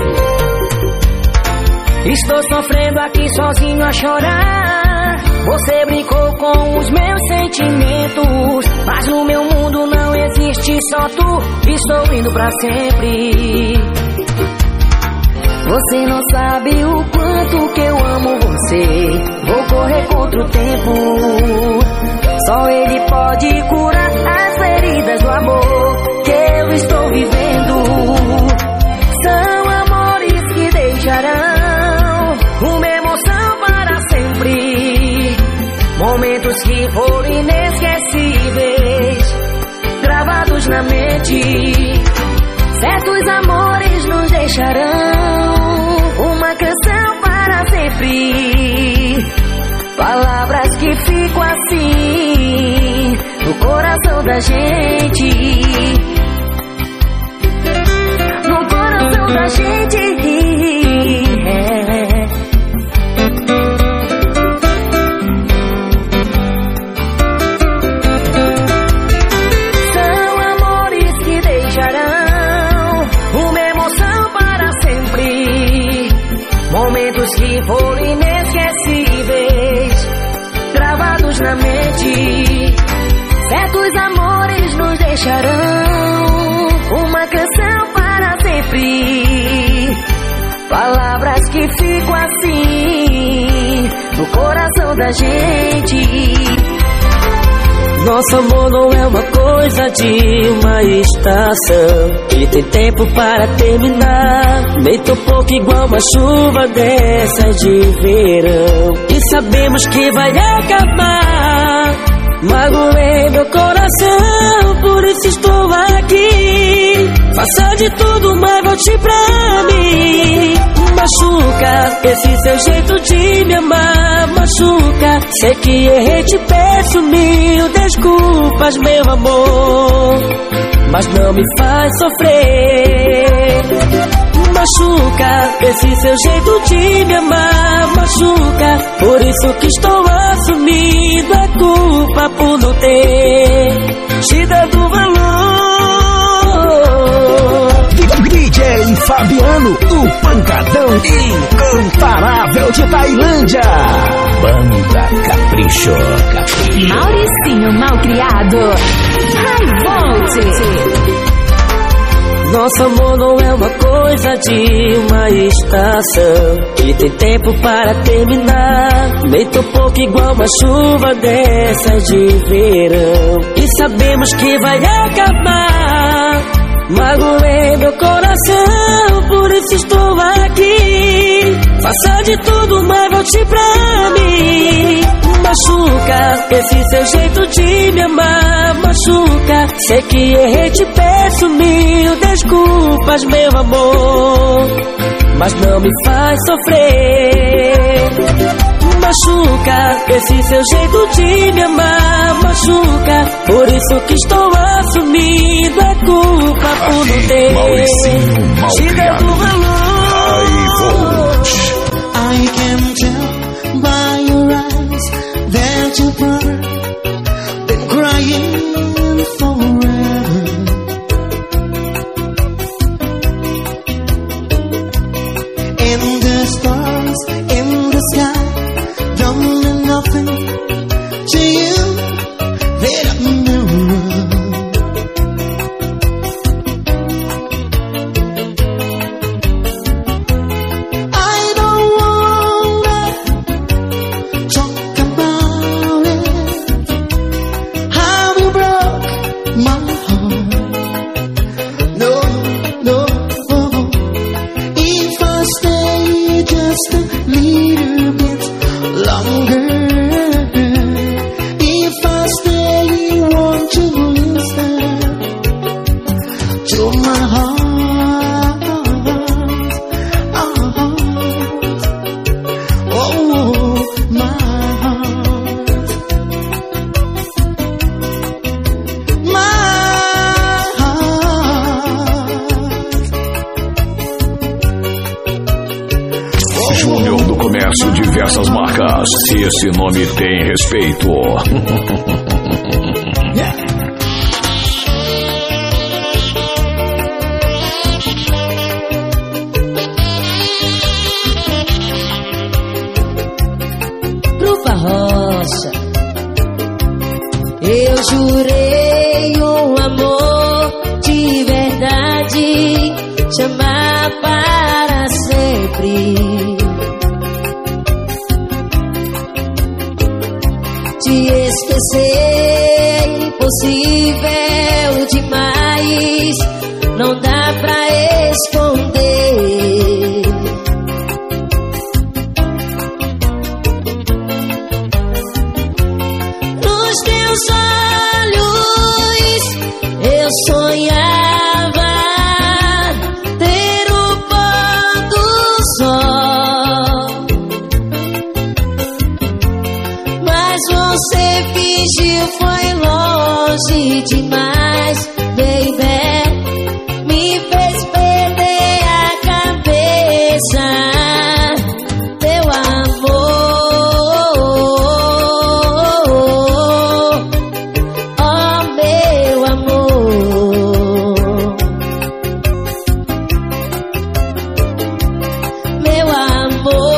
Estou sofrendo aqui sozinho a chorar. Você brincou com os meus sentimentos, mas no meu mundo não existe só tu. Estou indo pra sempre. Você não sabe o quanto que eu amo você. Vou correr contra o tempo. Só ele pode curar as feridas do amor que eu estou vivendo. São amores que deixarão uma emoção para sempre. Momentos que foram inesquecíveis, gravados na mente. Certos amores nos deixarão uma canção para sempre. Palavras que ficam assim no coração da gente. No coração da gente. É. Que foram inesquecíveis, gravados na mente. Certos amores nos deixarão uma canção para sempre. Palavras que ficam assim no coração da gente. Nosso amor não é uma coisa de uma estação que tem tempo para terminar. Nem tão pouco igual uma chuva dessa de verão. E sabemos que vai acabar. Magoei meu coração, por isso estou aqui. Faça de tudo, mas volte pra mim. Machuca esse seu jeito de me amar. Machuca, sei que errei, te peço mil desculpas, meu amor, mas não me faz sofrer. Machuca esse seu jeito de me amar. Machuca, por isso que estou assumindo a culpa por não ter te dado valor. D J Fabiano, o pancadão incomparável de Tailândia. Banda Capricho, Capricho. Mauricinho Malcriado. High Voltage. Nosso amor não é uma coisa de uma estação que tem tempo para terminar. Nem tão pouco igual uma chuva dessa de verão. E sabemos que vai acabar. Magoei meu coração, por isso estou aqui. Faça de tudo, mas volte pra mim. Machuca esse seu jeito de me amar. Machuca, sei que errei, te peço mil desculpas, meu amor, mas não me faz sofrer. Machuca esse seu jeito de me amar. Machuca, por isso que estou assumindo a culpa por não ter te dado valor. I can tell by your eyes that you were been crying forever. And the stars in the sky don't mean nothing to you. They don't know. Sucesso diversas marcas. Esse nome tem respeito. Grupa Rocha. Eu jurei um amor de verdade, te amar para sempre. Te esquecer é impossível demais, não dá pra esconder. Nos teus olhos eu sonhava ter o pôr do sol, mas você fingiu, foi longe demais, baby. Me fez perder a cabeça, teu amor, oh meu amor, meu amor.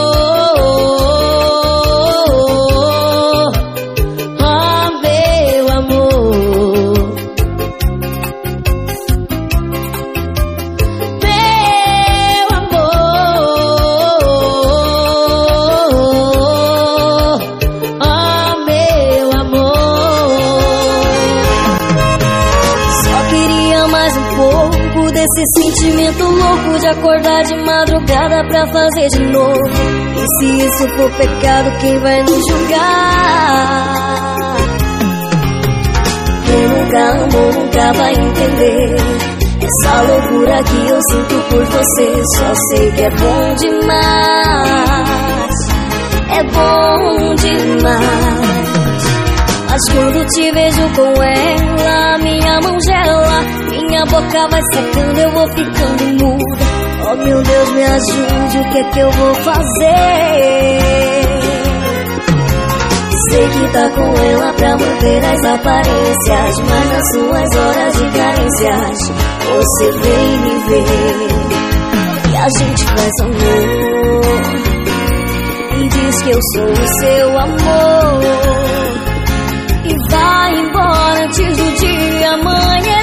Esse sentimento louco de acordar de madrugada pra fazer de novo. E se isso for pecado, quem vai nos julgar? Quem nunca amou nunca vai entender essa loucura que eu sinto por você. Só sei que é bom demais, é bom demais. Mas quando te vejo com ela, minha mão gela, minha boca vai secando, eu vou ficando muda. Oh meu Deus, me ajude, o que é que eu vou fazer? Sei que tá com ela pra manter as aparências, mas nas suas horas de carências você vem me ver e a gente faz amor e diz que eu sou o seu amor. E vai embora antes do dia amanhecer.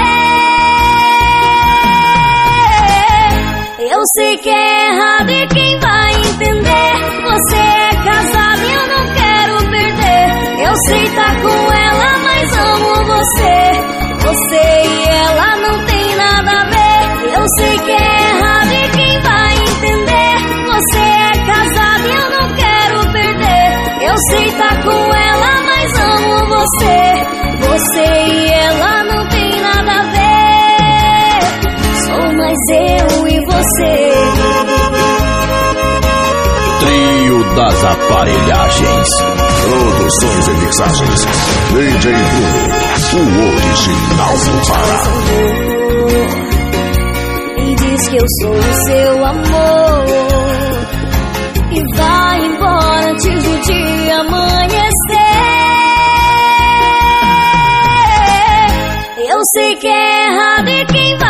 Eu sei que é errado e quem vai entender? Você é casado e eu não quero perder. Eu sei tá com ela, mas amo você. Você e ela não tem nada a ver. Eu sei que é errado e quem vai entender? Você é casado e eu não quero perder. Eu sei tá com ela, mas amo você. Você e ela não tem nada a ver. Sou mais eu e você. Trio das Aparelhagens. Produções e mixagens. D J Bruno, o original do Pará. E diz que eu sou o seu amor. E vai embora antes do dia amanhecer. Eu sei que é errado e quem vai